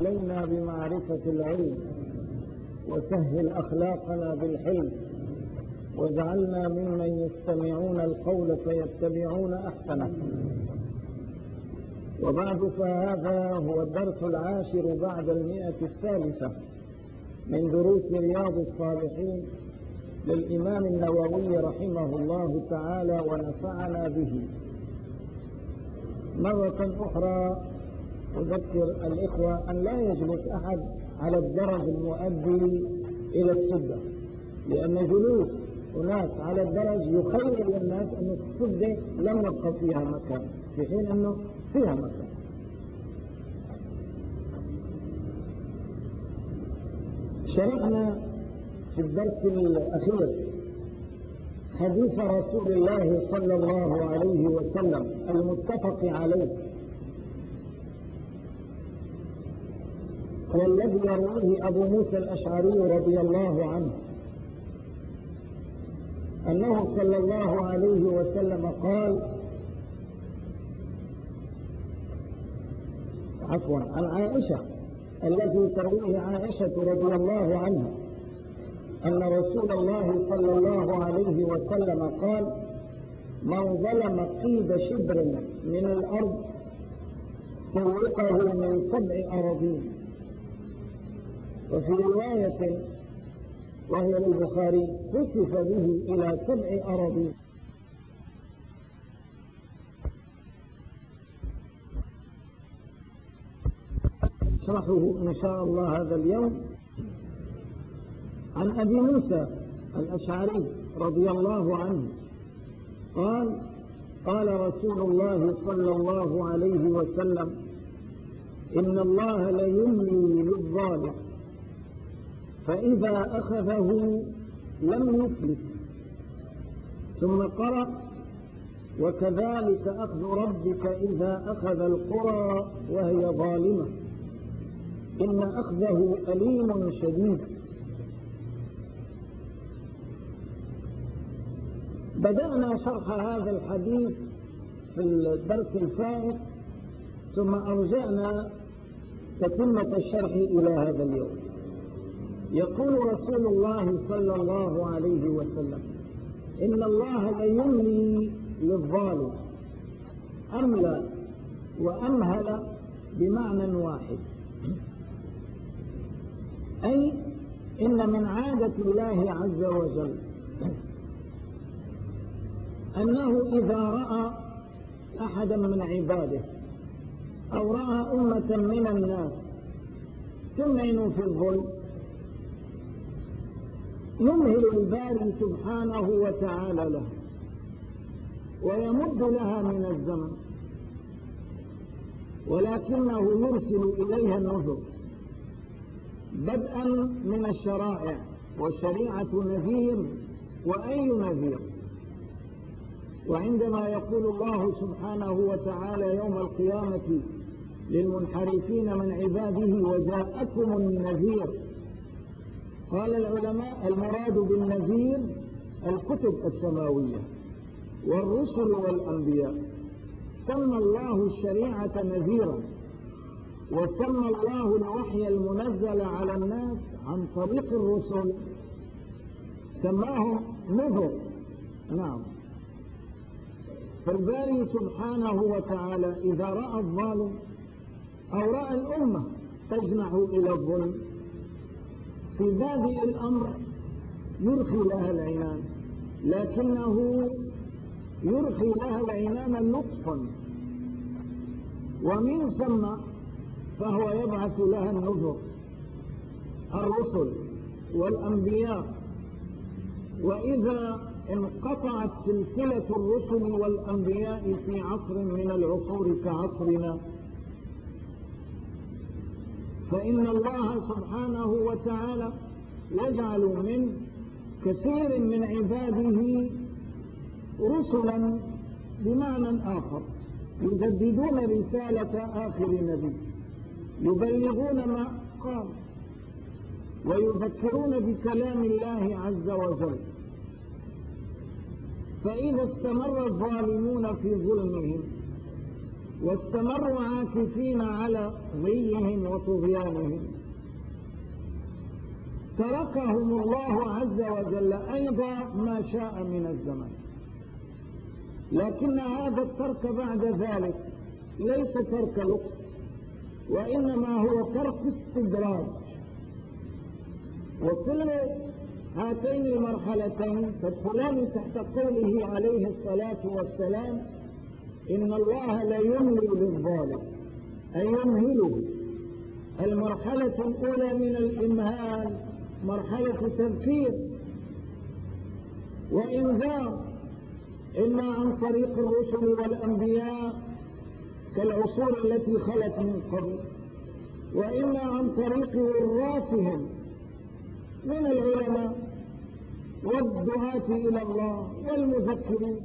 علينا بمعرفة العلم، وسهل أخلاقنا بالحلم، واجعلنا ممن يستمعون القول فيتبعون أحسنه. وبعد، فهذا هو الدرس 10 بعد 100 من دروس رياض الصالحين للإمام النووي رحمه الله تعالى ونفعنا به. مرة أخرى أذكر الإخوة أن لا يجلس أحد على الدرج المؤدي إلى السدة، لأن جلوس أناس على الدرج يخيل الناس أن السدة لم يبقى فيها مكان، في حين أنه فيها مكان. شرحنا في الدرس الأخير حديث رسول الله صلى الله عليه وسلم المتفق عليه، والذي يرويه أبو موسى الأشعري رضي الله عنه أنه صلى الله عليه وسلم قال، عن عائشة، الذي ترويه عائشة رضي الله عنها أن رسول الله صلى الله عليه وسلم قال: من ظلم قيد شبر من الأرض طوقه من 7 أراضين. وفي رواية وهي للبخاري: خسف به إلى 7 أراضين. نشرحه إن شاء الله هذا اليوم. عن أبي موسى الأشعري رضي الله عنه قال: قال رسول الله صلى الله عليه وسلم: إن الله ليملي للظالم فإذا أخذه لم يفلت. ثم قرأ: وكذلك أخذ ربك إذا أخذ القرى وهي ظالمة إن أخذه أليم شديد. بدأنا شرح هذا الحديث في الدرس الفائت، ثم أرجعنا تتمة الشرح إلى هذا اليوم. يقول رسول الله صلى الله عليه وسلم: إن الله ليملي للظالم. أملى وأمهل بمعنى واحد، أي إن من عادة الله عز وجل أنه إذا رأى أحدا من عباده أو رأى أمة من الناس تمعن في الظلم يمهل الباري سبحانه وتعالى له ويمد لها من الزمن، ولكنه يرسل إليها النذر بدءا من الشرائع، والشريعة نذير، وأي نذير. وعندما يقول الله سبحانه وتعالى يوم القيامة للمنحرفين من عباده: وجاءكم النذير، قال العلماء: المراد بالنذير الكتب السماوية والرسل والأنبياء. سمى الله الشريعة نذيرا، وسمى الله الوحي المنزل على الناس عن طريق الرسل سماهم نذر. نعم. فالباري سبحانه وتعالى إذا رأى الظالم أو رأى الأمة تجنح إلى الظلم في بادئ الأمر يرخي لها العنان، لكنه يرخي لها العنان لطفا، ومن ثم فهو يبعث لها النذر، الرسل والأنبياء. وإذا انقطعت سلسلة الرسل والأنبياء في عصر من العصور كعصرنا، فإن الله سبحانه وتعالى يجعل من كثير من عباده رسلا بمعنى آخر يجددون رسالة آخر نبي، يبلغون ما قال ويذكرون بكلام الله عز وجل. فإذا استمر الظالمون في ظلمهم واستمروا عاكفين على غيهم وطغيانهم، تركهم الله عز وجل أيضا ما شاء من الزمن. لكن هذا الترك بعد ذلك ليس ترك لطف، وإنما هو ترك استدراج. وكل هاتين المرحلتين تدخلان تحت قوله عليه الصلاة والسلام: إن الله لا يملي للظالم، أي يمهله. المرحلة الأولى من الإمهال مرحلة تذكير وإنذار، إما عن طريق الرسل والأنبياء كالعصور التي خلت من قبل، وإما عن طريق وراثهم من العلماء والدعاة إلى الله والمذكرين.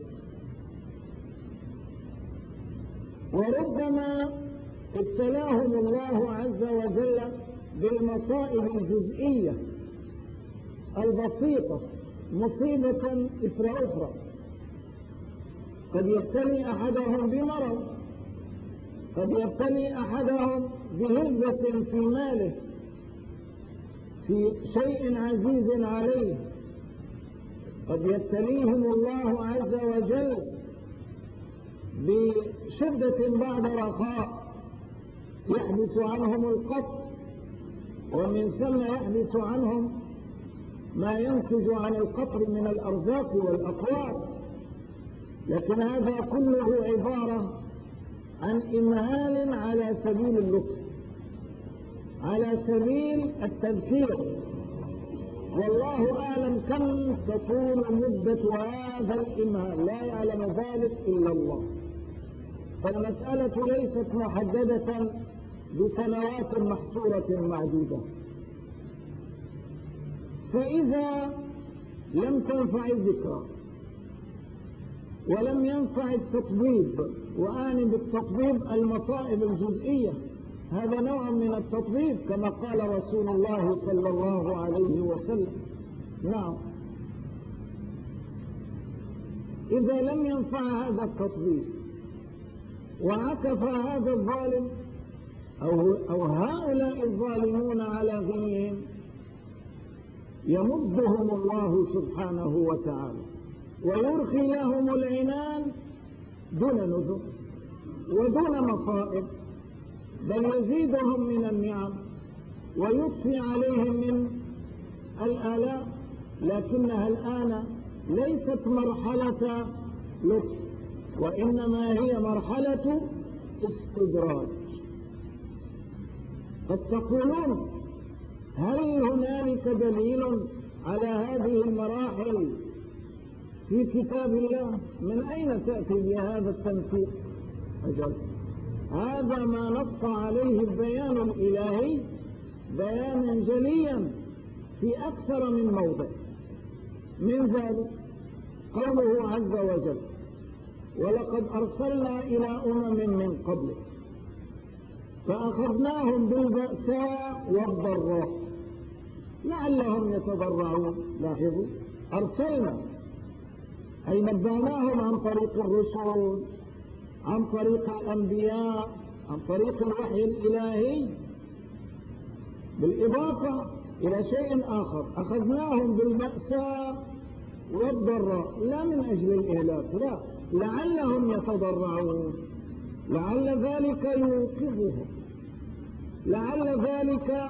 وربما ابتلاهم الله عز وجل بالمصائب الجزئية البسيطة مصيبة إثر أخرى. قد يبتلي أحدهم بمرض، قد يبتلي أحدهم بهزة في ماله، في شيء عزيز عليه، قد يبتليهم الله عز وجل بشدة بعد رخاء يحبس عنهم القطر، ومن ثم يحبس عنهم ما ينتج عن القطر من الأرزاق والأقوات. لكن هذا كله عبارة عن إمهال على سبيل اللطف، على سبيل التذكير. والله أعلم كم تطول مدة هذا الإمهال، لا يعلم ذلك إلا الله. فالمسألة ليست محددة بسنوات محصورة معدودة. فإذا لم تنفع الذكرى ولم ينفع التطبيب، وأعني بالتطبيب المصائب الجزئية، هذا نوع من التطبيب كما قال رسول الله صلى الله عليه وسلم. نعم، إذا لم ينفع هذا التطبيب وعكف هذا الظالم أو هؤلاء الظالمون على غيهم، يمدهم الله سبحانه وتعالى ويرخي لهم العنان دون نذر ودون مصائب، بل يزيدهم من النعم ويضفي عليهم من الآلاء. لكنها الآن ليست مرحلة لطف، وإنما هي مرحلة استدراج. قد تقولون: هل هنالك دليل على هذه المراحل في كتاب الله؟ من أين تأتي بهذا التنسيق؟ أجل، هذا ما نص عليه البيان الإلهي بيانا جليا في أكثر من موضع. من ذلك قوله عز وجل: ولقد أرسلنا إلى من قبلك فأخذناهم بالبأساء والضراء لعلهم يتضرعون. لاحظوا، أرسلنا أي نبهناهم عن طريق الرسل، عن طريق الأنبياء، عن طريق الوحي الإلهي، بالإضافة إلى شيء آخر: أخذناهم بالبأساء والضراء، لا من أجل الإهلاك، لا، لعلهم يتضرعون، لعل ذلك يوقظهم، لعل ذلك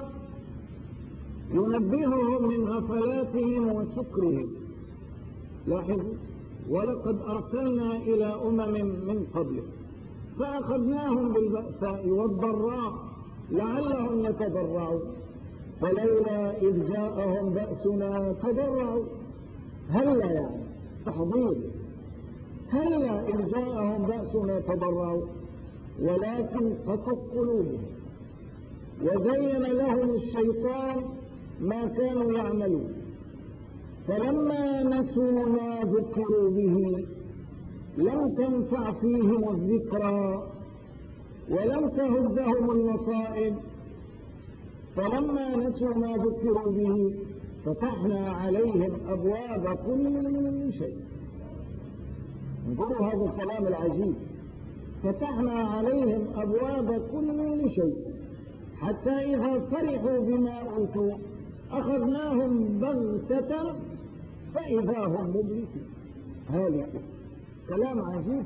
ينبههم من غفلاتهم وسكرهم. لاحظوا: ولقد أرسلنا إلى من قبلك فأخذناهم بالبأساء والضراء لعلهم يتضرعون فلولا إذ جاءهم بأسنا تضرعوا. هلا يعني تحضير، هلا إذ جاءهم بأسنا تضرعوا ولكن قست قلوبهم وزين لهم الشيطان ما كانوا يعملون فلما نسوا ما ذكروا به لم تنفع فيهم الذكرى ولم تهزهم المصائب فلما نسوا ما ذكروا به فتحنا عليهم أبواب كل شيء. انظروا هذا الكلام العجيب: فتحنا عليهم أبواب كل شيء حتى إذا فرحوا بما أوتوا أخذناهم بغتة فإذا هم مبلسون هالكون. كلام عجيب،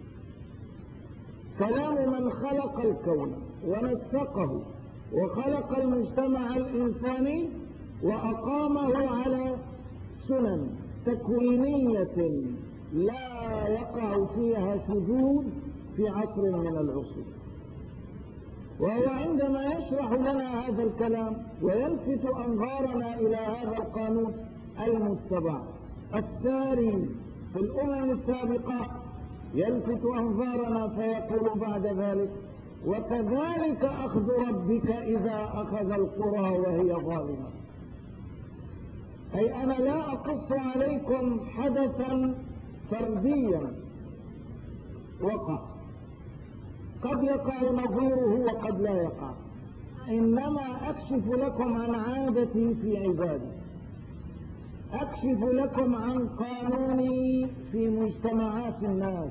كلام من خلق الكون ونسقه وخلق المجتمع الإنساني وأقامه على سنن تكوينية لا يقع فيها شذوذ في عصر من العصور. وهو عندما يشرح لنا هذا الكلام ويلفت أنظارنا إلى هذا القانون المتبع الساري في الأمم السابقة، يلفت أنظارنا فيقول بعد ذلك: وكذلك أخذ ربك إذا أخذ القرى وهي ظالمة. أي أنا لا أقص عليكم حدثا فرديا وقع، قد يقع نظيره وقد لا يقع، إنما أكشف لكم عن عادتي في عبادي، أكشف لكم عن قانوني في مجتمعات الناس.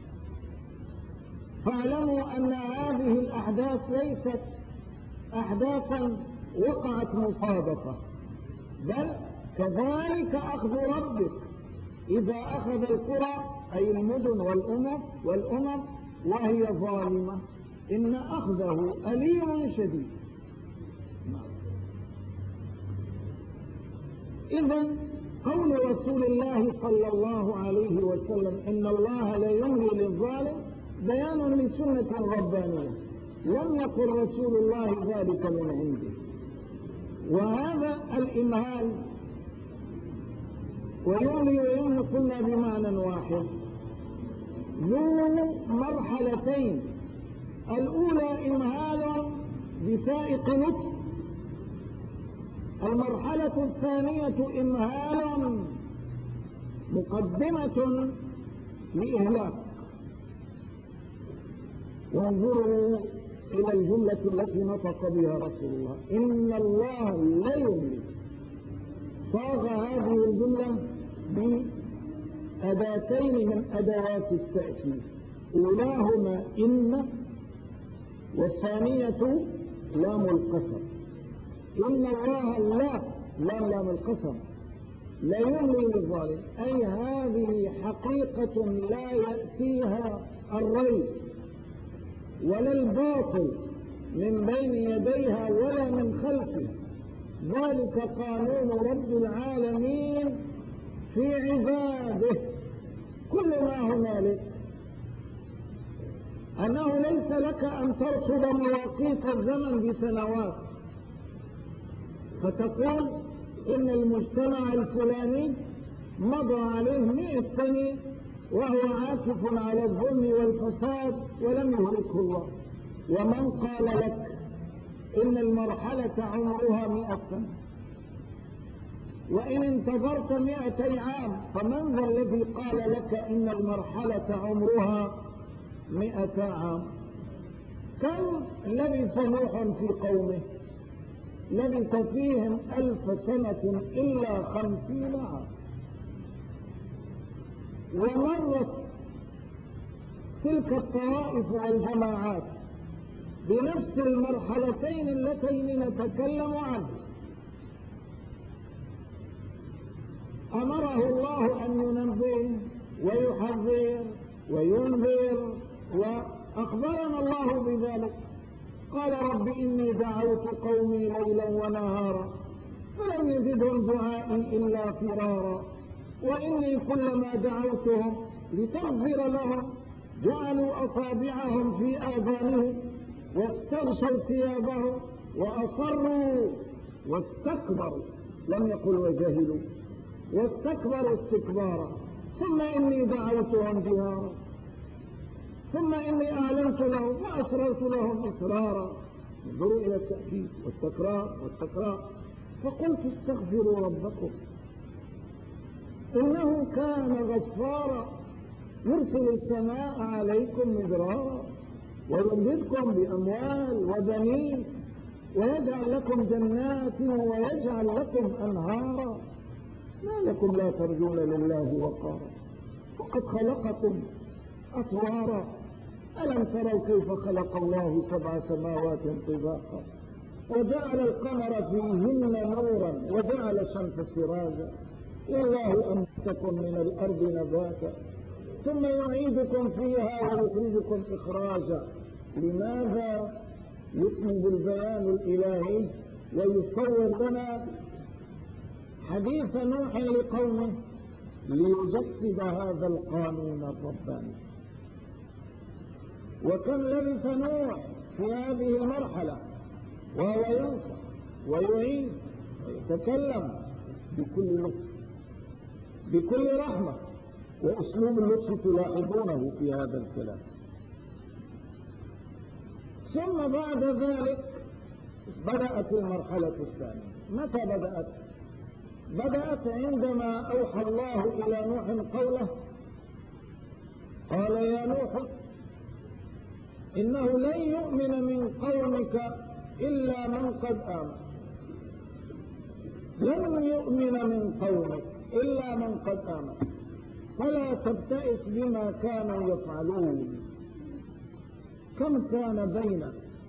فاعلموا أن هذه الأحداث ليست أحداثا وقعت مصادفة، بل كذلك أخذ ربك إذا أخذ القرى أي المدن والأمم وهي ظالمة إن أخذه أليم شديد. إذن قول رسول الله صلى الله عليه وسلم إن الله لا يملي للظالم بيان لسنة ربانية، لم يقل رسول الله ذلك من عنده. وهذا الإمهال ويملي ويملي قلنا بمعنى واحد، ذو مرحلتين: الأولى إمهال بسائق لطف، المرحلة الثانية إمهال مقدمة لإهلاك. وانظروا إلى الجملة التي نطق بها رسول الله: إن الله لا يملي. صاغ هذه الجملة بأداتين من أدوات التأكيد، أولاهما إن، والثانية لام القسم. إن الله لام القسم لا يملي للظالم، أي هذه حقيقة لا يأتيها الريب ولا الباطل من بين يديها ولا من خلفه. ذلك قانون رب العالمين في عباده. كل ما هنالك أنه ليس لك أن ترصد مواقيت الزمن بسنوات فتقول إن المجتمع الفلاني مضى عليه 100 سنة وهو عاكف على الظلم والفساد ولم يهلكه الله. ومن قال لك إن المرحلة عمرها 100 سنة؟ وإن انتظرت 200 عام فمن ذا الذي قال لك إن المرحلة عمرها 100 عام؟ كم لبث نوح في قومه؟ لبث فيهم 1000 سنة إلا 50 عام. ومرت تلك الطوائف والجماعات بنفس المرحلتين اللتين نتكلم عنه. أمره الله أن ينبه ويحذر وينذر، وأخبرنا الله بذلك. قال: رب إني دعوت قومي ليلا ونهارا فلم يزدهم دعائي إلا فرارا، وإني كلما دعوتهم لتغفر لهم جعلوا أصابعهم في آذانهم واستغشوا ثيابهم وأصروا واستكبروا، لم يقل وجهلوا، واستكبروا استكبارا. ثم إني دعوتهم جهارا ثم إني أعلنت لهم وأسررت لهم إسرارا. انظروا إلى التأكيد والتكرار. فقلت استغفروا ربكم إنه كان غفارا يرسل السماء عليكم مدرارا ويمددكم بأموال وبنين ويجعل لكم جنات ويجعل لكم أنهارا. ما لكم لا ترجون لله وقارا وقد خلقكم أطوارا ألم تروا كيف خلق الله 7 سماوات طباقا وجعل القمر فيهن نورا وجعل الشمس سراجا والله أنبتكم من الأرض نباتا ثم يعيدكم فيها ويخرجكم إخراجا. لماذا يكمل بالبيان الإلهي ويصور لنا حديث نوح لقومه ليجسد هذا القانون الرباني؟ وكم لبث نوح في هذه المرحلة وهو ينصح ويعيد ويتكلم بكل لطف بكل رحمة، وأسلوب اللطف تلاحظونه في هذا الكلام. ثم بعد ذلك بدأت المرحلة الثانية. متى بدأت؟ بدأت عندما أوحى الله إلى نوح قوله: قال يا نوح إنه لن يؤمن من قومك إلا من قد آمن. لن يؤمن من قومك إلا من قد آمن فلا تبتئس بما كانوا يفعلون. كم كان بين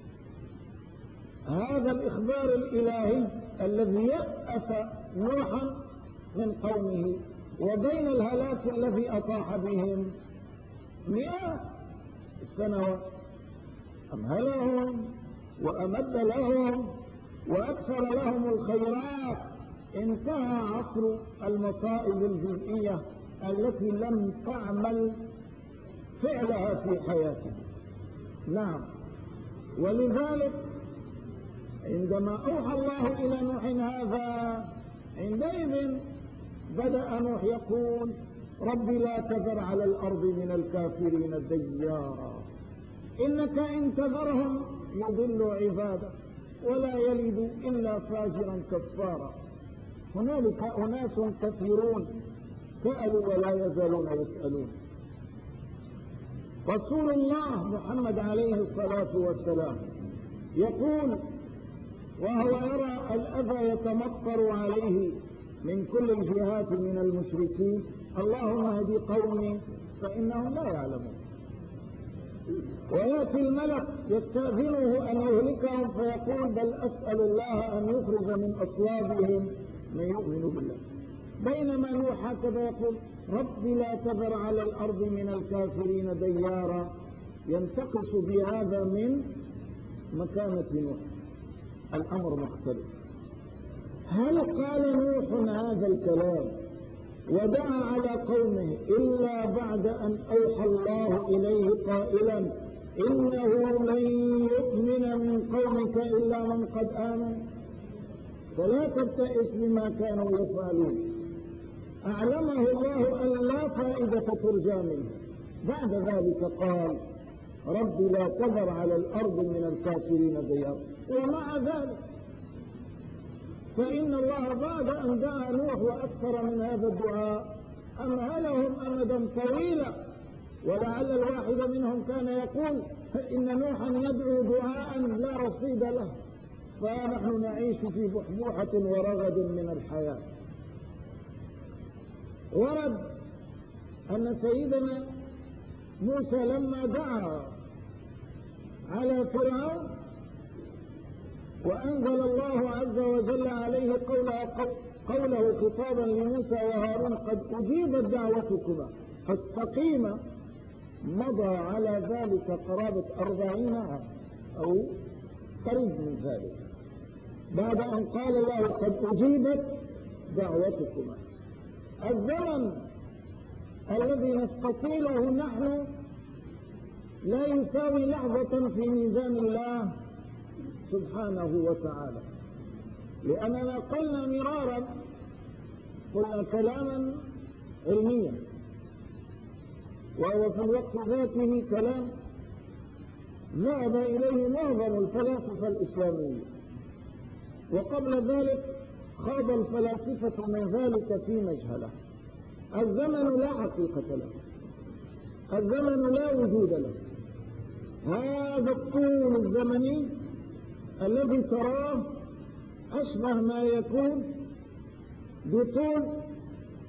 هذا الإخبار الإلهي الذي يأس نوحا من قومه وبين الهلاك الذي أطاح بهم 100 سنوات. أمهلهم وأمد لهم وأكثر لهم الخيرات. انتهى عصر المصائب الجزئية التي لم تعمل فعلها في حياتهم. نعم، ولذلك عندما أوحى الله إلى نوح هذا عندئذ بدأ نوح يقول: رب لا تذر على الأرض من الكافرين ديارا إنك إن تذرهم يضلوا عبادك ولا يلدوا إلا فاجرا كفارا. هنالك أناس كثيرون سألوا ولا يزالون يسألون. رسول الله محمد عليه الصلاة والسلام يقول وهو يرى الأذى يتمطر عليه من كل الجهات من المشركين: اللهم اهد قومي فإنهم لا يعلمون. ويأتي الملك يستأذنه أن يهلكهم فيقول: بل أسأل الله أن يخرج من أصلابهم من يؤمن بالله. بينما نوح هكذا يقول: رب لا تذر على الأرض من الكافرين ديارا، ينتقص بهذا من مكانة نوح. الأمر مختلف. هل قال نوح هذا الكلام ودعا على قومه إلا بعد أن أوحى الله إليه قائلا: إنه لن يؤمن من قومك إلا من قد آمن فلا تبتئس بما كانوا يفعلون؟ أعلمه الله أن لا فائدة ترجى منه. بعد ذلك قال: رب لا تذر على الأرض من الكافرين ديارا. ومع ذلك فإن الله بعد أن دعا نوح وأكثر من هذا الدعاء أمهلهم أمدا طويلا. ولعل الواحد منهم كان يقول إن نوحا يدعو دعاء لا رصيد له، فنحن نعيش في بحبوحة ورغد من الحياة. ورد أن سيدنا موسى لما دعا على فرعون وأنزل الله عز وجل عليه قوله خطابا لموسى وهارون: قد أجيبت دعوتكما فاستقيما، مضى على ذلك قرابة 40 عام أو قريب من ذلك بعد أن قال له: قد أجيبت دعوتكما. الزمن الذي نستطيله نحن لا يساوي لحظة في ميزان الله سبحانه وتعالى، لأننا قلنا مرارا، قلنا كلاما علميا وهو في الوقت ذاته كلام ذهب إليه معظم الفلاسفة الإسلامية، وقبل ذلك خاض الفلاسفة من ذلك في مجهله. الزمن لا حقيقة له، الزمن لا وجود له. هذا الطول الزمني الذي تراه أشبه ما يكون بطول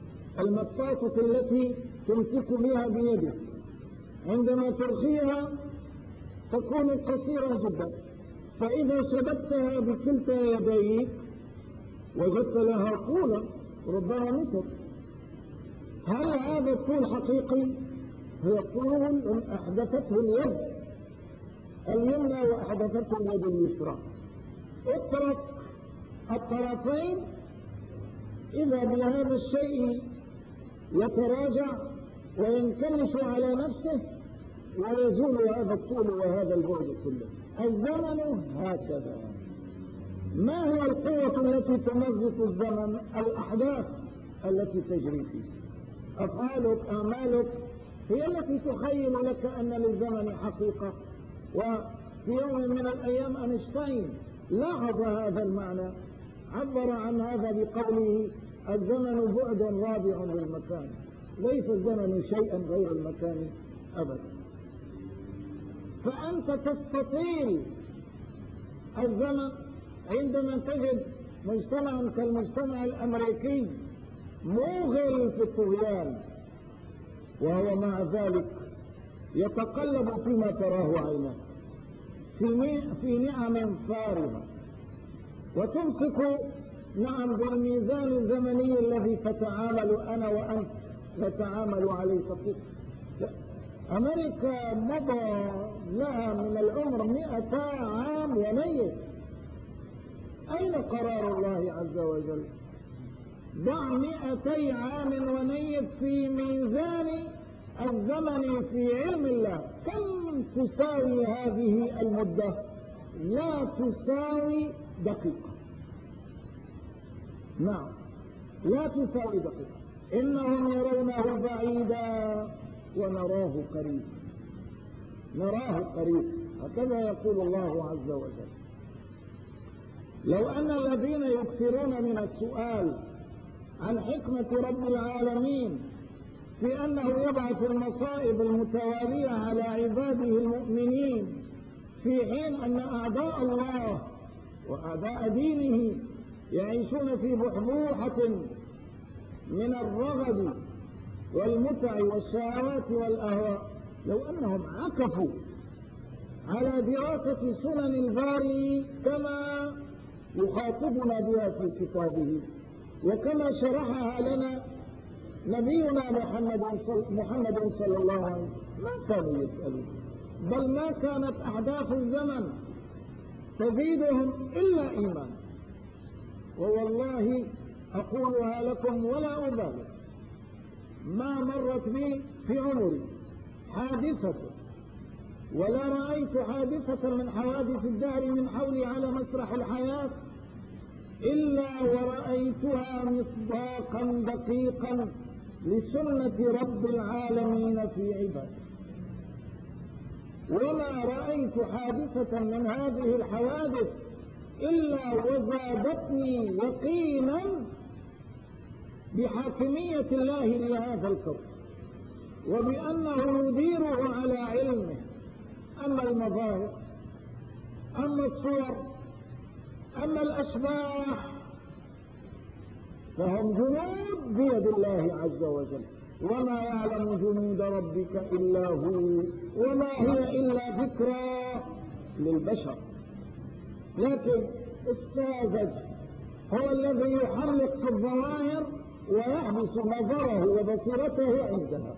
المطاطة التي تمسك بها بيدك، عندما ترخيها تكون قصيرة جدا، فإذا شبكتها بكلتا يديك وجدت لها طولا ربما متر. هل هذا الطول حقيقي؟ هو طول أحدثته اليد اليمنى وأحدثته اليد اليسرى. اترك الطرفين إذا بهذا الشيء يتراجع وينكمش على نفسه ويزول هذا الطول وهذا البعد كله. الزمن هكذا. ما هو القوة التي تمزق الزمن؟ الأحداث التي تجري فيه. أفعالك أعمالك هي التي تخيل لك أن للزمن حقيقة. وفي يوم من الأيام أينشتاين لاحظ هذا المعنى، عبر عن هذا بقوله: الزمن بعد رابع للمكان، ليس الزمن شيئا غير المكان أبدا. فأنت تستطيل الزمن عندما تجد مجتمعا كالمجتمع الأمريكي موغل في الطغيان، وهو مع ذلك يتقلب فيما تراه عينه في نعم فارغة، وتمسك بالميزان الزمني الذي تتعامل أنا وأنت نتعامل عليه فقط. أمريكا مضى لها من العمر 200 عام ونيف. أين قرار الله عز وجل؟ ضع 200 عام ونيف في ميزان الزمن في علم الله، كم تساوي هذه المدة؟ لا تساوي دقيقة. نعم، لا تساوي دقيقة. إنهم يرونه بعيدا ونراه قريب، نراه قريب، هكذا يقول الله عز وجل. لو أن الذين يكثرون من السؤال عن حكمة رب العالمين في أنه يبعث المصائب المتوالية على عباده المؤمنين في حين أن أعداء الله وأعداء دينه يعيشون في بحبوحة من الرغد والمتع والشهوات والأهواء، لو أنهم عكفوا على دراسة سنن الباري كما يخاطبنا بها في كتابه وكما شرحها لنا نبينا محمد صلى الله عليه وسلم، ما كانوا يسألون، بل ما كانت أحداث الزمن تزيدهم إلا إيمان. ووالله أقولها لكم ولا أبالي، ما مرت بي في عمري حادثة ولا رأيت حادثة من حوادث الدهر من حولي على مسرح الحياة إلا ورأيتها مصداقا دقيقا لسنة رب العالمين في عباده. وما رأيت حادثة من هذه الحوادث إلا وزادتني يقينا بحاكمية الله لهذا الكون وبأنه يديره على علمه. أما المظاهر، أما الصور، أما الأشباح فهم جنود بيد الله عز وجل، وما يعلم جنود ربك إلا هو، وما هي إلا ذكرى للبشر. لكن الساذج هو الذي يحلق في الظواهر ويحبس نظره وبصيرته عندها،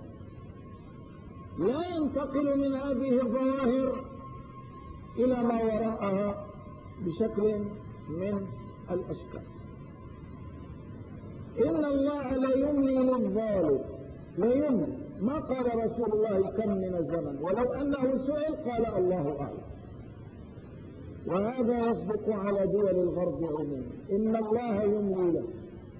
لا ينتقل من هذه الظواهر إلى ما وراءها بشكل من الأشكال. إن الله لا يملي للظالم، لا يملي. ما قال رسول الله كم من الزمن، ولو أنه سئل قال الله أعلم. وهذا يصدق على دول الغرب عموما، إن الله يملي له.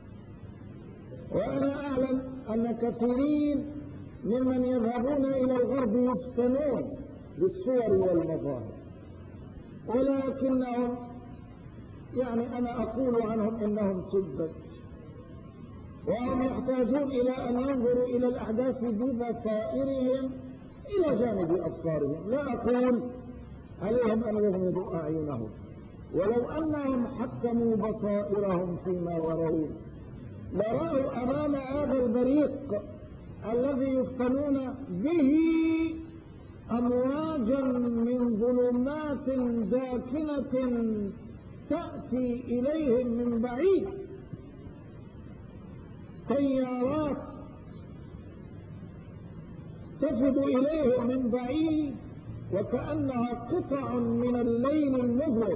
وأنا أعلم أن كثيرين ممن يذهبون إلى الغرب يفتنون بالصور والمظاهر، ولكنهم أنا أقول عنهم إنهم سذج، وهم يحتاجون إلى أن ينظروا إلى الأحداث ببصائرهم إلى جانب أبصارهم. لا أقول عليهم أن يغمضوا أعينهم، ولو أنهم حكموا بصائرهم فيما يرون لرأوا أمام هذا البريق الذي يفتنون به أمواجا من ظلمات داكنة تأتي إليهم من بعيد، تيارات تفد إليهم من بعيد وكأنها قطع من الليل المظلم،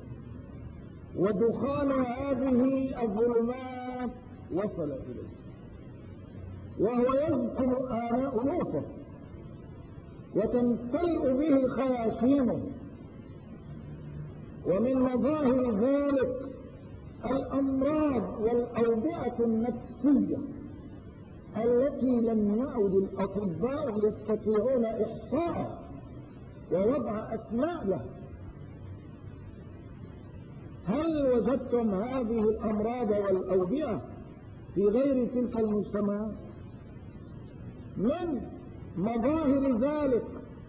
ودخان هذه الظلمات وصل إليه وهو يذكر آناء نوفه وتمتلئ به خياشيمه. ومن مظاهر ذلك الأمراض والأوبئة النفسية التي لم يعد الأطباء يستطيعون إحصاءها ووضع أسماء لها. هل وجدتم هذه الأمراض والأوبئة في غير تلك المجتمعات؟ من مظاهر ذلك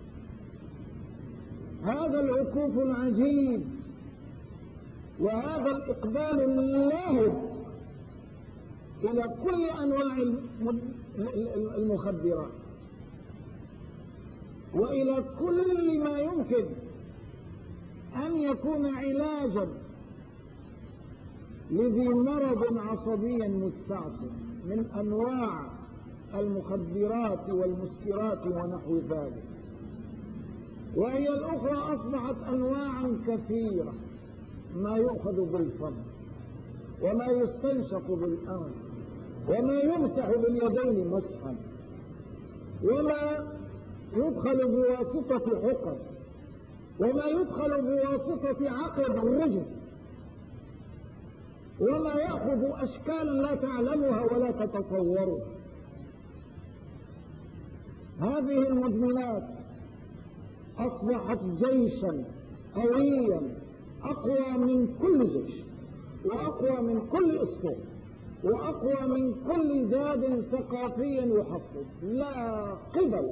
هذا العكوف العجيب وهذا الإقبال اللاهب إلى كل أنواع المخدرات وإلى كل ما يمكن أن يكون علاجا لذي مرض عصبي مستعصي من أنواع المخدرات والمسكرات ونحو ذلك. وهي الأخرى أصبحت أنواعا كثيرة، ما يؤخذ بالفم وما يستنشق بالأنف وما يمسح باليدين مسحا وما يدخل بواسطة حقن وما يدخل بواسطة عقد الرجل وما يأخذ أشكالا لا تعلمها ولا تتصورها. هذه المدمنات أصبحت جيشا قويا أقوى من كل جيش وأقوى من كل أسطول وأقوى من كل زاد ثقافي يحفظ. لا قبل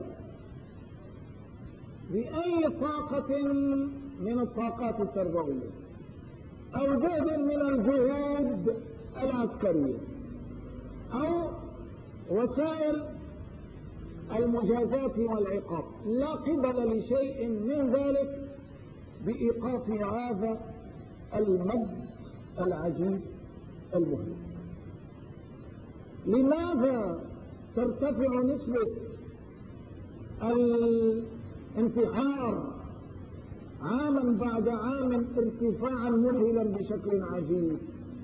بأي طاقة من الطاقات التربوية أو جهد من الجهود العسكرية أو وسائل المجازات والعقاب، لا قبل لشيء من ذلك بإيقاف هذا المد العجيب المهلك. لماذا ترتفع نسبة الانتحار عاما بعد عام ارتفاعا مذهلا بشكل عجيب؟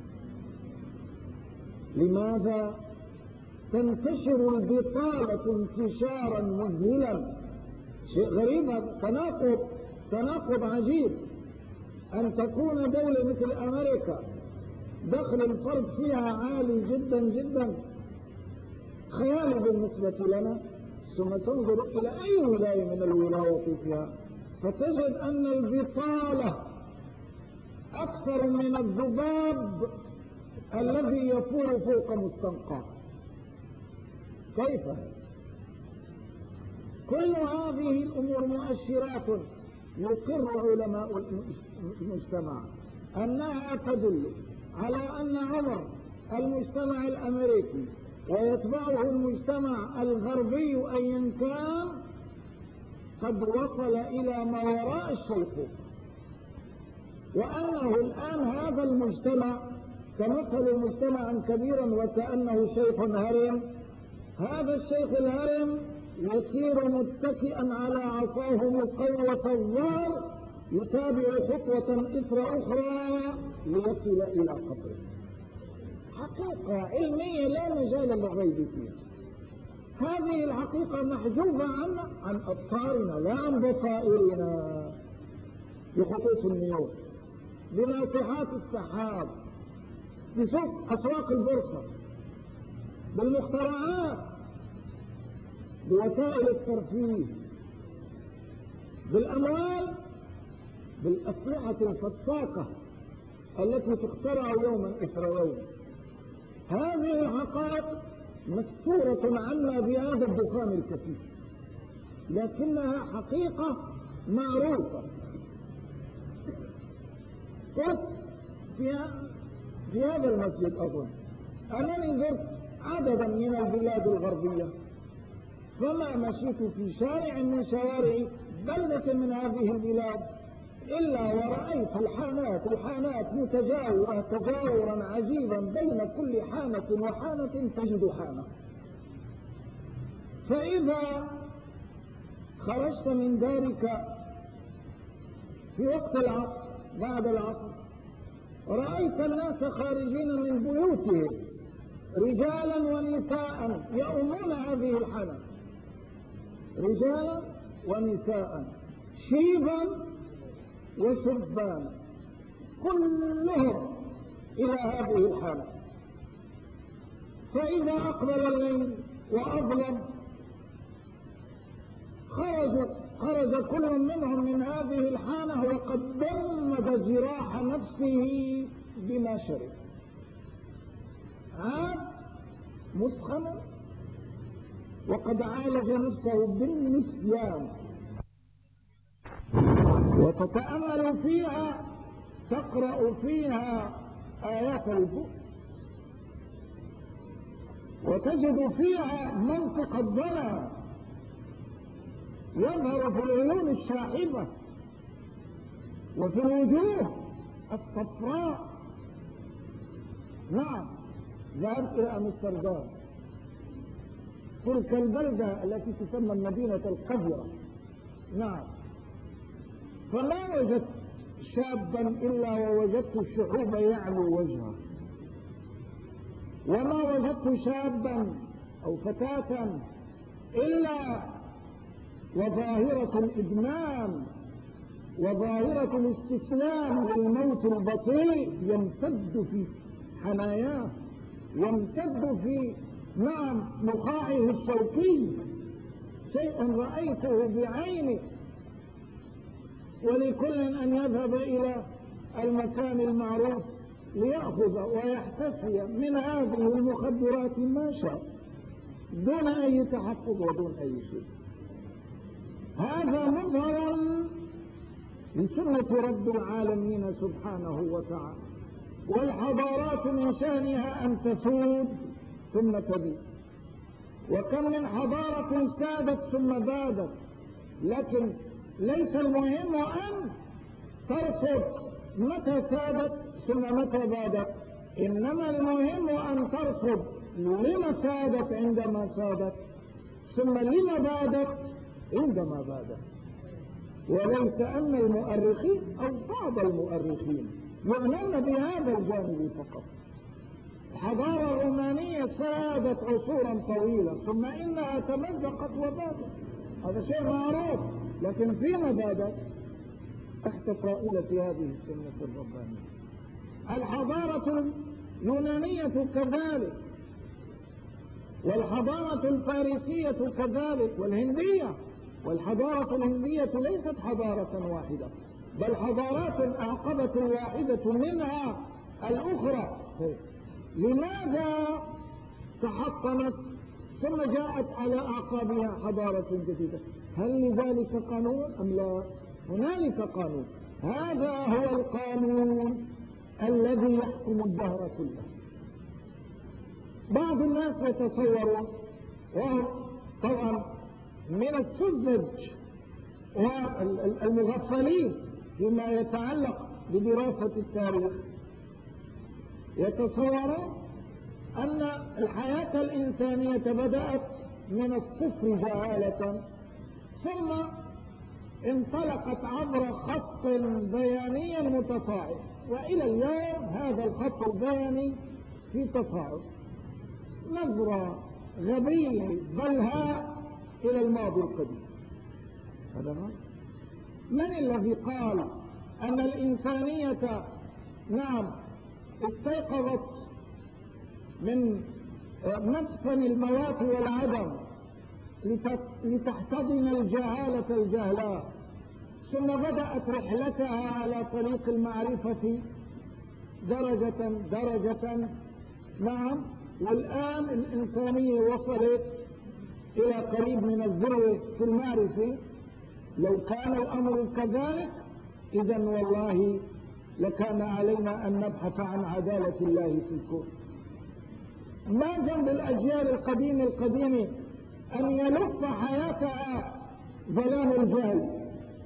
لماذا تنتشر البطالة انتشارا مذهلا؟ شيء غريب، تناقض عجيب أن تكون دولة مثل أمريكا دخل الفرد فيها عالي جدا جدا، خيالي بالنسبة لنا، ثم تنظر إلى أي ولاية من الولايات فيها فتجد أن البطالة أكثر من الذباب الذي يفور فوق مستنقع. كيف؟ كل هذه الأمور مؤشرات يقر علماء المجتمع أنها تدل على أن عمر المجتمع الأمريكي ويتبعه المجتمع الغربي أيا كان قد وصل إلى ما وراء الشيخوخة، وأنه الآن هذا المجتمع كمثل مجتمعا كبيرا وكأنه شيخ هرم. هذا الشيخ الهرم يسير متكئا على عصاه مقوس الظهر يتابع خطوة إثر أخرى ليصل إلى قبره. حقيقة علمية لا مجال للريب فيها. هذه الحقيقة محجوبة عن أبصارنا لا عن بصائرنا، بخطوط النيور، بناطحات السحاب، بسوق أسواق البورصة، بالمخترعات، بوسائل الترفيه، بالأموال، بالأسلحة الفتاكة التي تخترع يوما إثر يوم. هذه الحقائق مستورة عنا بهذا الدخان الكثيف، لكنها حقيقة معروفة. قلت في هذا المسجد أظن أنني زرت عددا من البلاد الغربية فما مشيت في شارع من شوارع بلدة من هذه البلاد إلا ورأيت الحانات متجاورة تجاورا عجيبا، بين كل حانة وحانة تجد حانة. فإذا خرجت من دارك في وقت العصر بعد العصر رأيت الناس خارجين من بيوتهم رجالا ونساء يؤمون هذه الحانة، رجالا ونساء، شيبا وشبان، كلهم إلى هذه الحالة. فإذا أقبل الليل وأظلم خرج كل منهم من هذه الحالة وقد ضمد جراح نفسه بما شرب، عاد مسخنا وقد عالج نفسه بالنسيان. وتتأمل فيها تقرأ فيها آيات البؤس، وتجد فيها منطق الضنا يظهر في العيون الشاحبة وفي الوجوه الصفراء. نعم، ذهبت إلى أمستردام، تلك البلدة التي تسمى المدينة القذرة. نعم، فما وجدت شابا إلا ووجدت الشعوب يعلو وجهه، وما وجدت شابا أو فتاة إلا وظاهرة الإدمان وظاهرة الاستسلام للموت البطيء يمتد في حناياه، يمتد في نخاعه الشوكي، شيء رأيته بعيني. ولكل أن يذهب إلى المكان المعروف ليأخذ ويحتسي من هذه المخدرات ما شاء دون أي تحفظ ودون أي شيء. هذا مظهر لسنة رب العالمين سبحانه وتعالى. والحضارات من شأنها أن تسود ثم تبيد، وكم من حضارة سادت ثم بادت، لكن ليس المهم أن ترصد متى سادت ثم متى بادت، إنما المهم أن ترصد لما سادت عندما سادت ثم لما بادت عندما بادت. وليس أن المؤرخين أو بعض المؤرخين يعنون بهذا الجانب فقط. الحضارة الرومانية سادت عصورا طويلة ثم إنها تمزقت وبادت، هذا شيء معروف، لكن فيما بادت تحت طائلة هذه السنة الربانية. الحضارة اليونانية كذلك، والحضارة الفارسية كذلك، والهندية. والحضارة الهندية ليست حضارة واحدة، بل حضارات أعقبت الواحدة منها الأخرى. لماذا تحطمت ثم جاءت على أعقابها حضارة جديدة؟ هل لذلك قانون أم لا؟ هنالك قانون، هذا هو القانون الذي يحكم الدهر كله. بعض الناس يتصورون، وهم طبعا من السذج والمغفلين فيما يتعلق بدراسة التاريخ، يتصورون أن الحياة الإنسانية بدأت من الصفر جهالة ثم انطلقت عبر خط بياني متصاعد، وإلى اليوم هذا الخط البياني في تصاعد. نظرة غبية بلهاء إلى الماضي القديم. هذا من الذي قال أن الإنسانية استيقظت من مدفن الموات والعدم لتحتضن الجهالة الجهلاء، ثم بدأت رحلتها على طريق المعرفة درجة درجة. والآن الإنسانية وصلت إلى قريب من الذروة في المعرفة. لو كان الأمر كذلك إذن والله لكان علينا أن نبحث عن عدالة الله في الكون. ما ذنب الأجيال القديمة أن يلف حياتها ظلام الجهل.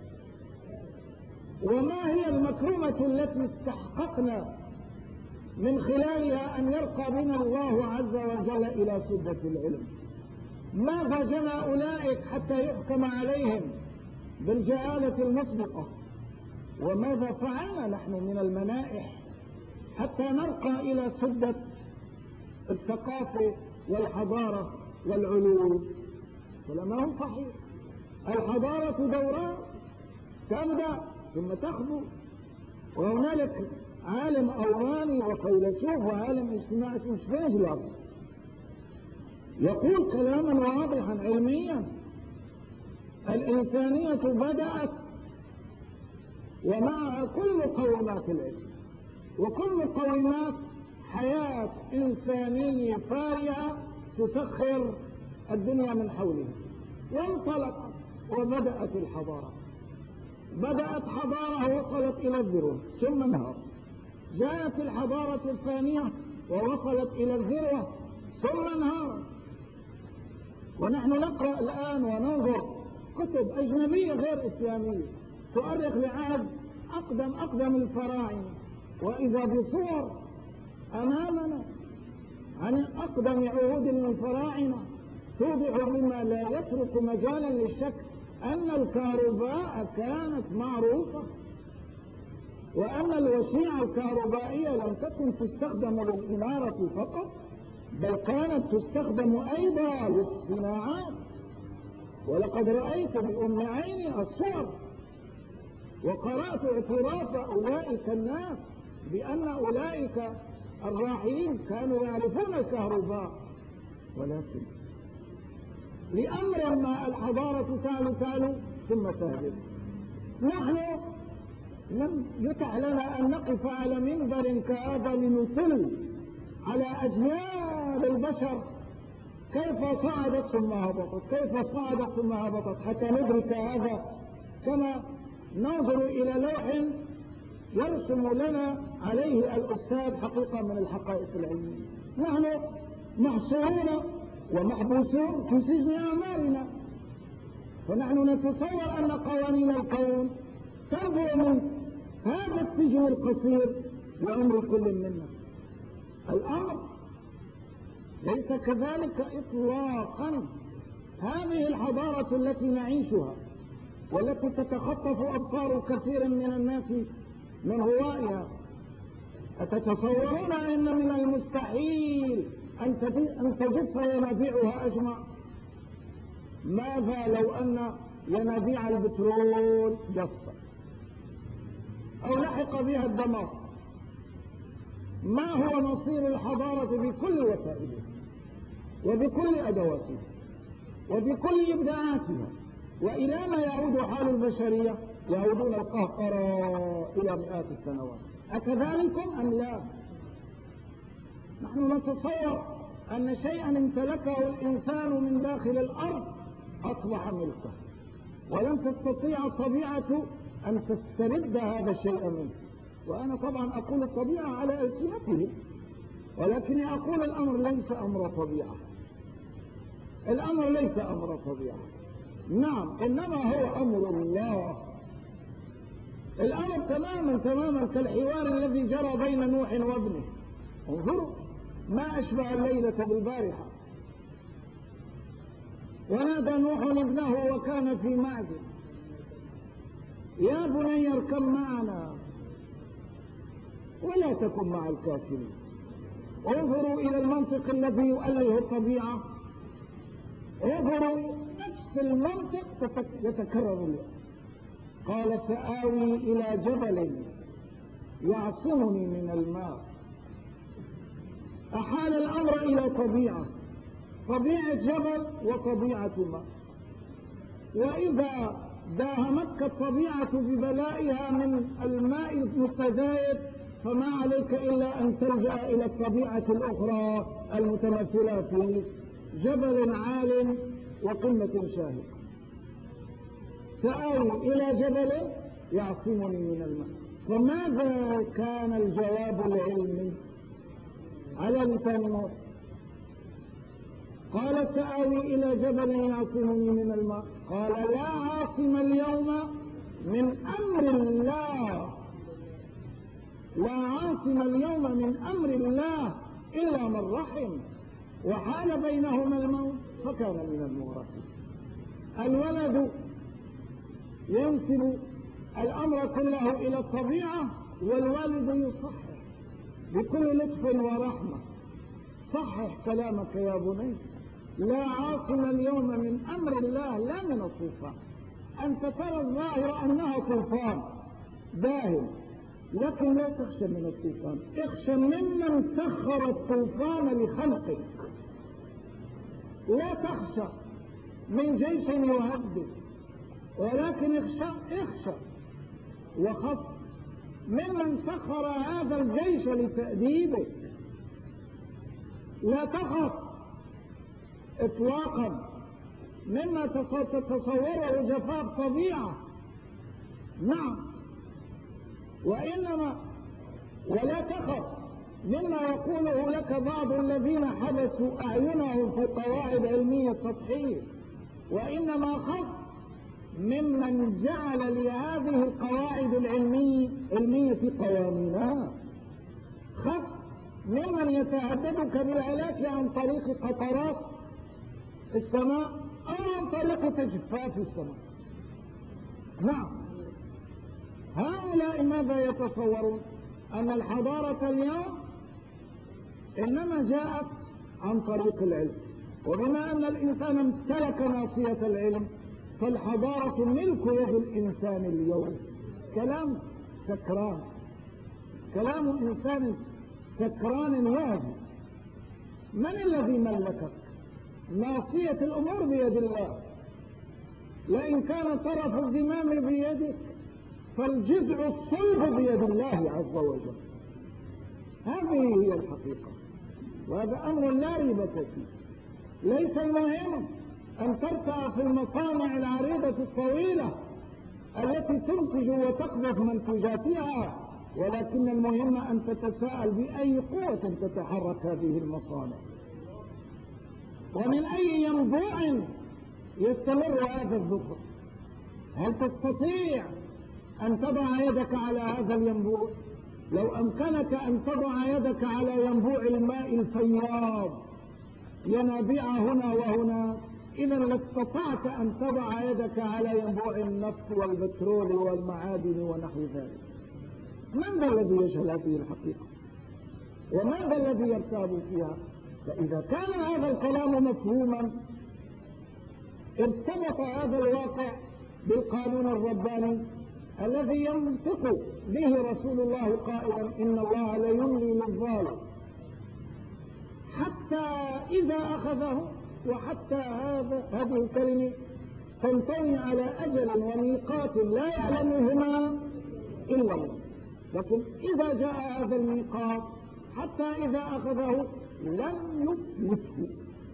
وما هي المكرمة التي استحققنا من خلالها أن يرقى بنا الله عز وجل إلى سدة العلم؟ ماذا جنى أولئك حتى يحكم عليهم بالجهالة المسبقة؟ وماذا فعلنا نحن من المنائح حتى نرقى إلى سدة الثقافة والحضارة والعلوم؟ فلما هو صحيح، الحضارة دوران تبدأ ثم تخبو. وهنالك عالم أوراني وفيلسوف وعالم اجتماعي اسمه شفيجلر يقول كلاما واضحا علميا: الإنسانية بدأت ومعها كل مقومات العلم وكل مقومات حياة إنسانية فارهة تسخر الدنيا من حولها، وانطلقت وبدأت الحضارة. بدأت حضارة وصلت إلى الذروة ثم انهارت. جاءت الحضارة الثانية ووصلت إلى الذروة ثم انهارت. ونحن نقرأ الآن وننظر كتب أجنبية غير إسلامية تؤرخ لعهد أقدم الفراعنة، وإذا بصور أمامنا عن أقدم عهود الفراعنة توضح مما لا يترك مجالا للشك أن الكهرباء كانت معروفة، وأن الوسيعة الكهربائية لم تكن تستخدم للإنارة فقط، بل كانت تستخدم أيضا للصناعات. ولقد رأيت بأم عيني الصور وقرأت اعتراف أولئك الناس بأن أولئك الراحلين كانوا يعرفون الكهرباء، ولكن لأمر ما الحضارة تعلو ثم تهبط. نحن لم يتح لنا أن نقف على منبر كهذا لنطل على أجيال البشر كيف صعدت ثم هبطت، كيف صعدت ثم هبطت، حتى ندرك هذا كما ننظر إلى لوح يرسم لنا عليه الأستاذ حقيقة من الحقائق العلمية. نحن محصورون ومحبوسون في سجن أعمالنا، فنحن نتصور أن قوانين الكون تنبع من هذا السجن القصير لعمر كل منا. الأمر ليس كذلك إطلاقا. هذه الحضارة التي نعيشها والتي تتخطف أبصار كثير من الناس من هوائها، أتتصورون أن من المستحيل أن تجف ينابيعها أجمع؟ ماذا لو أن ينابيع البترول جفت أو لحق بها الدمار؟ ما هو مصير الحضارة بكل وسائلها وبكل أدواتها وبكل إبداعاتها؟ وإلى ما يعود حال البشرية؟ يعودون القهقرى إلى مئات السنوات. أكذلكم أم لا؟ نحن نتصور أن شيئا امتلكه الإنسان من داخل الأرض أصبح ملكه، ولن تستطيع الطبيعة أن تسترد هذا الشيء منه. وأنا طبعا أقول الطبيعة على ألسنتهم، ولكني أقول الأمر ليس أمر طبيعة. الأمر ليس أمر طبيعة، نعم، إنما هو أمر الله. الأمر تماما كالحوار الذي جرى بين نوح وابنه. انظروا ما أشبه الليلة بالبارحة. ونادى نوح ابنه وكان في معزل: يا بني اركب معنا ولا تكن مع الكافرين. انظروا إلى المنطق الذي يؤله الطبيعة، انظروا نفس المنطق يتكرر اليوم. قال: سآوي إلى جبل يعصمني من الماء. أحال الأمر إلى طبيعة جبل وطبيعة ماء. وإذا داهمتك الطبيعة ببلائها من الماء المتزايد فما عليك إلا أن تلجأ إلى الطبيعة الأخرى المتمثلة في جبل عال وقمة شاهقة. سآوي إلى جبل يعصمني من الماء. وماذا كان الجواب العلمي على لسان نوح؟ قال سآوي إلى جبل يعصمني من الماء. قال لا عاصم اليوم من أمر الله، لا عاصم اليوم من أمر الله إلا من رحم، وحال بينهما الموت فكان من المغرقين. الولد ينسب الأمر كله إلى الطبيعة، والوالد يصحح بكل لطف ورحمة. صحح كلامك يا بني، لا عاصم اليوم من أمر الله لا من الطوفان. أنت ترى الظاهر أنها طوفان باهل، لكن لا تخشى من الطوفان، اخشى ممن سخر الطوفان لخلقك. لا تخشى من جيش يهدد، ولكن اخشى وخف ممن سخر هذا الجيش لتأديبك. لا تخف اطلاقا مما تتصوره جفاف طبيعة، نعم، ولا تخف مما يقوله لك بعض الذين حبسوا أعينهم في قواعد علمية سطحية، وإنما خف ممن جعل لهذه القواعد العلمية قوانينها. خف ممن يتهددك بالهلاك عن طريق قطرات السماء أو عن طريق تجفاف السماء. نعم، هؤلاء ماذا يتصورون؟ أن الحضارة اليوم إنما جاءت عن طريق العلم، وبما أن الإنسان امتلك ناصية العلم فالحضارة ملك يد الإنسان اليوم. كلام سكران، كلام إنسان سكران واهي. من الذي ملكك؟ ناصية الأمور بيد الله، لئن كان طرف الزمام بيدك فالجزء الصلب بيد الله عز وجل. هذه هي الحقيقة، وهذا أمر لا ريبة فيه. ليس المهم أن ترتع في المصانع العريضة الطويلة التي تنتج وتقذف منتجاتها، ولكن المهم أن تتساءل بأي قوة تتحرك هذه المصانع، ومن أي ينبوع يستمر هذا الذكر. هل تستطيع أن تضع يدك على هذا الينبوع؟ لو أمكنك أن تضع يدك على ينبوع الماء الفياض ينابيع هنا وهنا، إذا لاستطعت أن تضع يدك على ينبوع النفط والبترول والمعادن ونحو ذلك. من ذا الذي يجهل هذه الحقيقة؟ ومن ذا الذي يرتاب فيها؟ فإذا كان هذا الكلام مفهوما ارتبط هذا الواقع بالقانون الرباني الذي ينطق به رسول الله قائلا إن الله لا يملي للظالم حتى إذا أخذه، وحتى هذه الكلمة تنطوي على أجل وميقات لا يعلمهما إلا الله، لكن إذا جاء هذا الميقات حتى إذا أخذه لم يفلته.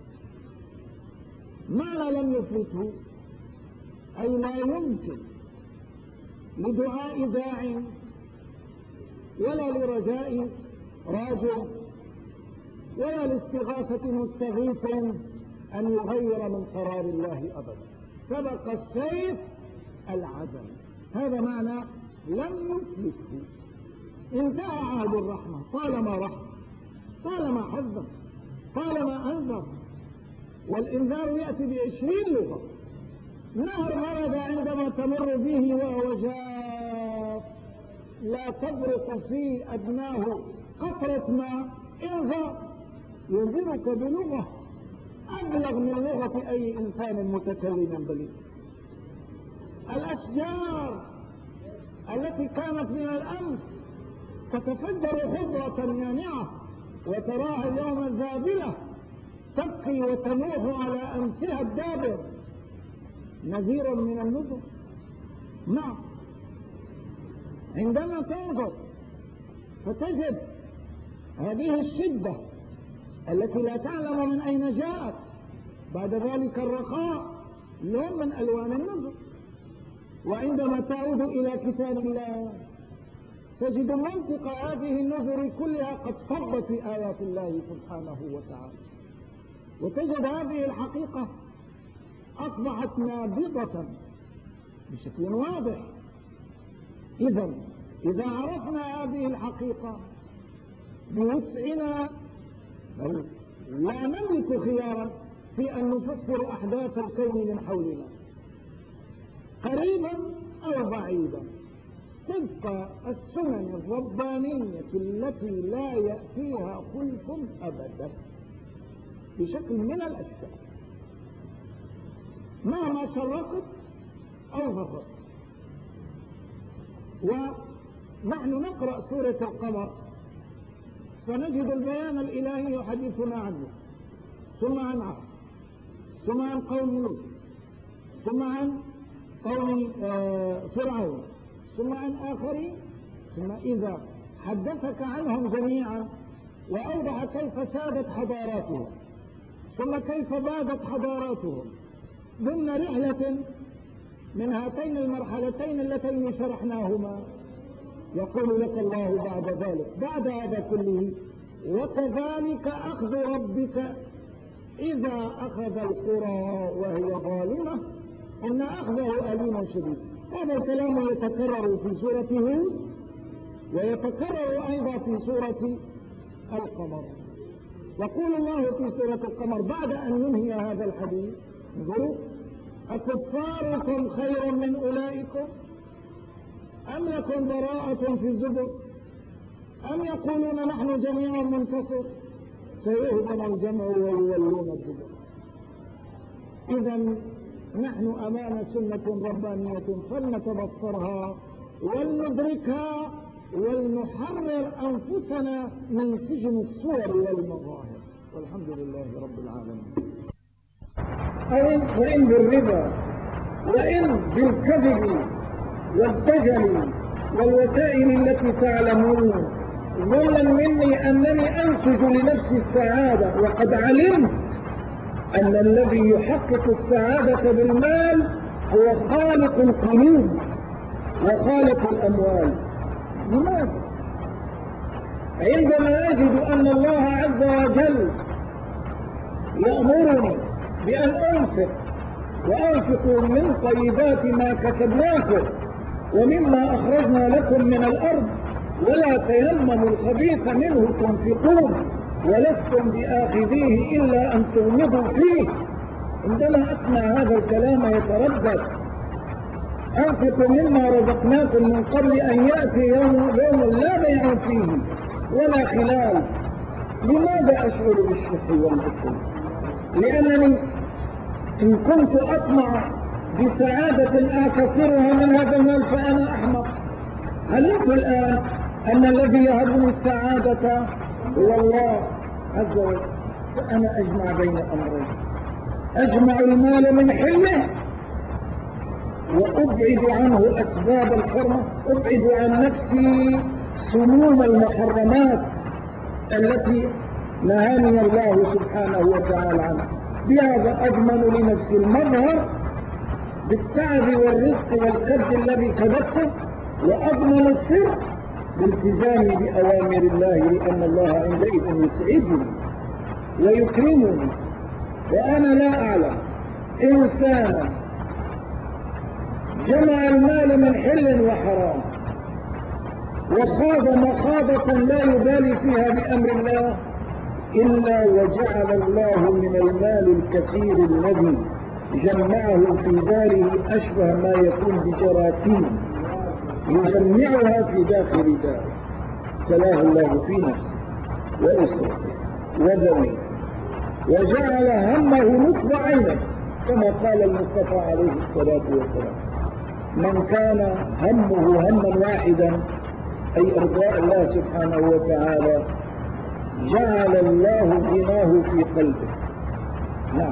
معنى لم يفلته أي لا يمكن لدعاء داع ولا لرجاء راجع ولا لاستغاثة مستغيث أن يغير من قرار الله أبدا. سبق السيف العدل، هذا معنى لم يفلته. انتهى عهد الرحمة، طالما رحمة، طالما حذر، طالما أنذر. والإنذار يأتي ب20 لغة. نهر ورد عندما تمر به وهو جاف لا تبرق في أدناه قطرة ماء، انذر، ينذرك بلغة أبلغ من لغة أي إنسان متكلم بليغ. الأشجار التي كانت من الأمس تتفجر خضرة يانعة وتراها اليوم ذابلة تبكي وتنوح على أمسها الدابر، نذيرا من النذر. نعم، عندما تنظر فتجد هذه الشدة التي لا تعلم من أين جاءت، بعد ذلك الرخاء لون من ألوان النذر. وعندما تعود إلى كتاب الله تجد منطق هذه النذر كلها قد صب في آيات الله سبحانه وتعالى. وتجد هذه الحقيقة أصبحت نابضة بشكل واضح. إذا عرفنا هذه الحقيقة بوسعنا لا نملك خيارا في أن نفسر أحداث الكون من حولنا قريبا أو بعيدا، تبقى السنن الربانية التي لا يأتيها خلف أبدا بشكل من الأشكال، مهما شرقت أو غربت. ونحن نقرأ سورة القمر فنجد البيان الإلهي يحدثنا عنه، ثم عن عاد، ثم عن قوم لوط، ثم عن قوم فرعون، ثم عن آخرين، ثم إذا حدثك عنهم جميعا وأوضح كيف سادت حضاراتهم ثم كيف بادت حضاراتهم ضمن رحلة من هاتين المرحلتين اللتين شرحناهما، يقول لك الله بعد ذلك بعد هذا كله: وكذلك أخذ ربك إذا أخذ القرى وهي ظالمة إن أخذه أليم شديد. هذا الكلام يتكرر في سورة هود ويتكرر أيضا في سورة القمر. يقول الله في سورة القمر بعد أن ينهي هذا الحديث: انظروا: أكفاركم خير من أولئكم أم لكم براءة في الزبر أم يقولون نحن جميع منتصر سيهزم الجمع ويولون الدبر. إذا نحن أمام سنة ربانية فلنتبصرها ولندركها ولنحرر أنفسنا من سجن الصور والمظاهر، والحمد لله رب العالمين. وإن بالربا وإن بالكذب والدجل والوسائل التي تعلمون ظنا مني أنني أنسج لنفسي السعادة، وقد علمت أن الذي يحقق السعادة بالمال هو خالق القلوب وخالق الأموال. لماذا؟ عندما أجد أن الله عز وجل يأمرني بأن أنفق وأنفقوا من طيبات ما كسبناكم ومما أخرجنا لكم من الأرض ولا تيمموا الخبيث منه تنفقون ولستم بآخذيه إلا أن تغمضوا فيه. عندما أسمع هذا الكلام يتردد: أنفقوا مما رزقناكم من قبل أن يأتي يوم لا بيع فيه ولا خلال. لماذا أشعر بالشح والبخل؟ لأنني إن كنت أطمع بسعادة أكسرها من هذا المال فأنا أحمق. علمت الآن أن الذي يهبني السعادة هو الله عز وجل، فأنا أجمع بين أمرين: أجمع المال من حله وأبعد عنه أسباب الحرمة، أبعد عن نفسي سموم المحرمات التي نهاني الله سبحانه وتعالى عنها. بهذا أضمن لنفسي المظهر بالتعب والرزق والكد الذي كذبته، وأضمن السر بالتزامي بأوامر الله، لأن الله عندئذ يسعدني ويكرمني. وأنا لا أعلم إنسانا جمع المال من حل وحرام وخاض مخاضة لا يبالي فيها بأمر الله إلا وجعل الله من المال الكثير الذي جمعه في داره أشبه ما يكون بجراثيم يجمعها في داخل داره، تلاه الله في نفسه وأسرته وذويه، وجعل همه نصب عينه كما قال المصطفى عليه الصلاة والسلام: من كان همه هما واحدا أي إرضاء الله سبحانه وتعالى جعل الله غناه في قلبه. نعم،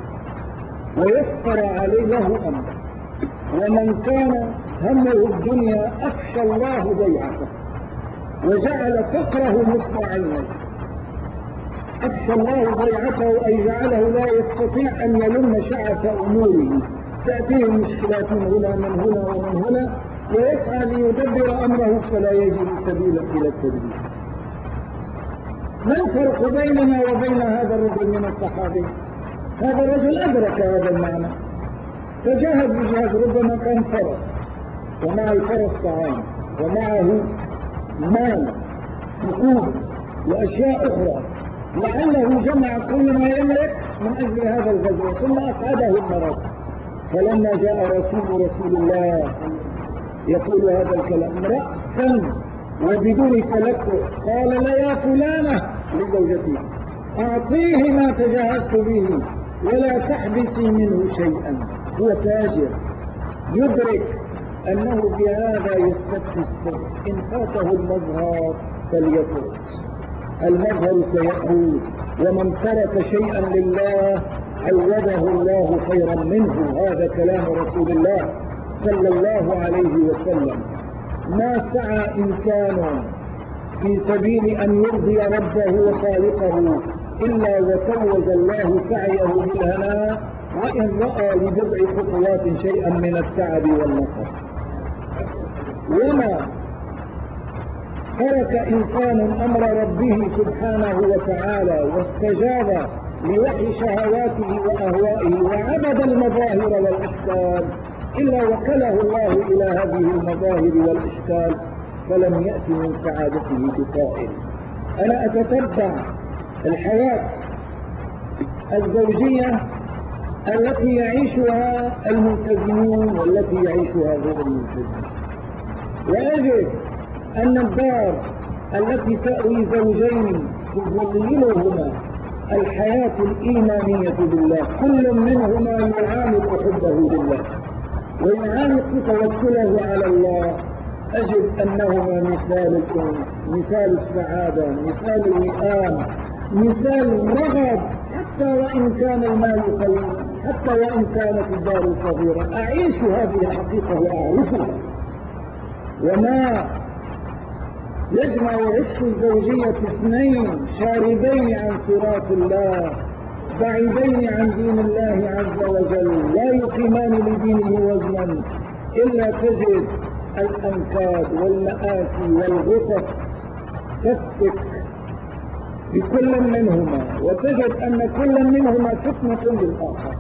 ويسر عليه له أمره. ومن كان همه الدنيا أخشى الله ضيعته وجعل فقره نصب عينيه. أخشى الله ضيعته أي جعله لا يستطيع أن يلم شعث أموره، تأتيه مشكلات من هنا من هنا ومن هنا، ويسعى ليدبر أمره فلا يجد سبيلا إلى التدبير. ما الفرق بيننا وبين هذا الرجل من الصحابة؟ هذا الرجل أدرك هذا المعنى فجاهد بجهاد، ربما كان فرس ومع الفرس طعام ومعه مال نقود وأشياء أخرى، لعله جمع كل ما يملك من أجل هذا الغزو ثم أصعده المرض. فلما جاء رسول الله يقول هذا الكلام رأسا وبدون تلكؤ قال: لا يا فلانة لزوجتي أعطيه ما تجهزت به ولا تحبسي منه شيئا. هو تاجر يدرك أنه بهذا يستكفي السر، إن فاته المظهر فليترك، المظهر سيعود، ومن ترك شيئا لله عوضه الله خيرا منه. هذا كلام رسول الله صلى الله عليه وسلم. ما سعى إنسان في سبيل أن يرضي ربه وخالقه إلا وتوج الله سعيه بالهناء، وإن رأى لبضع خطوات شيئا من التعب والنصر. وما ترك إنسان أمر ربه سبحانه وتعالى واستجاب لوحي شهواته وأهوائه وعبد المظاهر والأشكال إلا وكله الله إلى هذه المظاهر والأشكال، فلم يأت من سعادته بقائل. أنا أتتبع الحياة الزوجية التي يعيشها الملتزمون والتي يعيشها غير الملتزمين، وأجد أن الدار التي تأوي زوجين تظللهما الحياة الإيمانية بالله، كل منهما يعانق حبه لله ويعانق توكله على الله، أجد أنهما مثال الأنس، مثال السعادة، مثال الوئام، مثال الرغد، حتى وإن كان المال قليلا، حتى وإن كانت الدار صغيرة. أعيش هذه الحقيقة وأعرفها. وما يجمع عش الزوجية اثنين شاردين عن صراط الله بعيدين عن دين الله عز وجل لا يقيمان لدينه وزنا، إلا تجد الأنكاد والمآسي والغصص تفتك بكل منهما، وتجد أن كل منهما فتنة للآخر.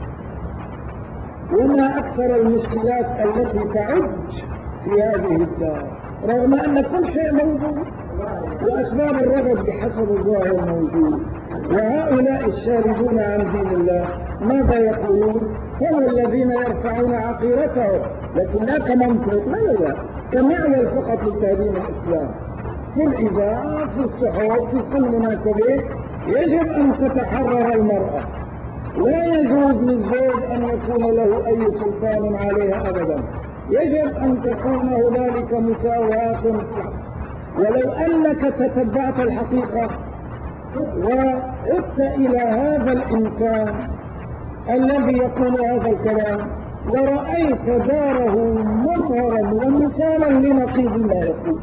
وما أكثر المشكلات التي تعج في هذه الدار، رغم أن كل شيء موجود وأسباب الرغد بحسب الظاهر موجود. وهؤلاء الشاردون عن دين الله ماذا يقولون؟ هم الذين يرفعون عقيرتهم، لكن لا كمنطق، لا كمعول فقط لتهديم الإسلام. في الإذاعة، في الصحف، في كل مناسبة يجب أن تتحرر المرأة، لا يجوز للزوج أن يكون له أي سلطان عليها أبدا، يجب أن تكون هنالك مساواة. ولو أنك تتبعت الحقيقة وعدت إلى هذا الإنسان الذي يقول هذا الكلام ورأيت داره مظهرا ومثالا لنقيض ما يقول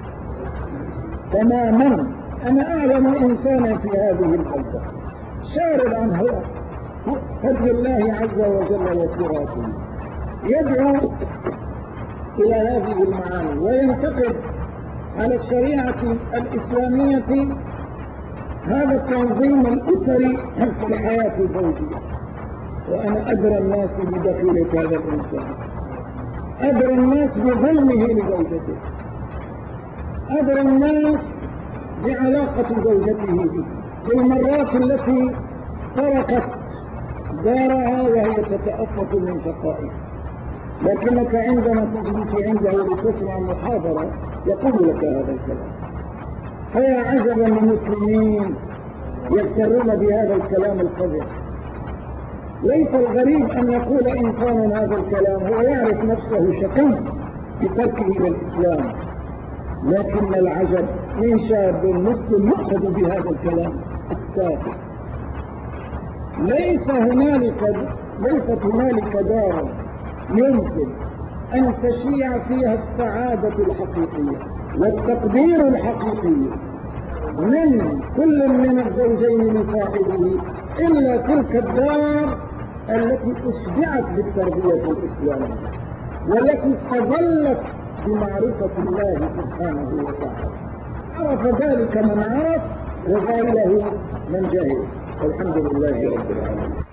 تماما. أنا أعلم إنسانا في هذه البلدة شارد عن هدي الله عز وجل وصراطه، يدعو إلى هذه المعاني وينتقد على الشريعة الإسلامية هذا التنظيم الأسري في الحياة الزوجية. وأنا أدرى الناس بدخيلة هذا الإنسان، أدرى الناس بظلمه لزوجته، أدرى الناس بعلاقة زوجته به، بالمرات التي تركت دارها وهي تتأفف من شقائها، لكنك عندما تجلس عنده لتسمع محاضرة يقول لك هذا الكلام. فيا عجبا من المسلمين يغترون بهذا الكلام القذر. ليس الغريب أن يقول إنسان هذا الكلام هو يعرف نفسه شقي بتركه للإسلام، لكن العجب من شاب مسلم يؤخذ بهذا الكلام التافه. ليست هنالك دار يمكن أن تشيع فيها السعادة الحقيقية والتقدير الحقيقي من كل من الزوجين لصاحبه إلا تلك الدار التي أشبعت بالتربية الإسلامية والتي استظلت بمعرفة الله سبحانه وتعالى. عرف ذلك من عرف وجهله من جهل. والحمد لله رب العالمين.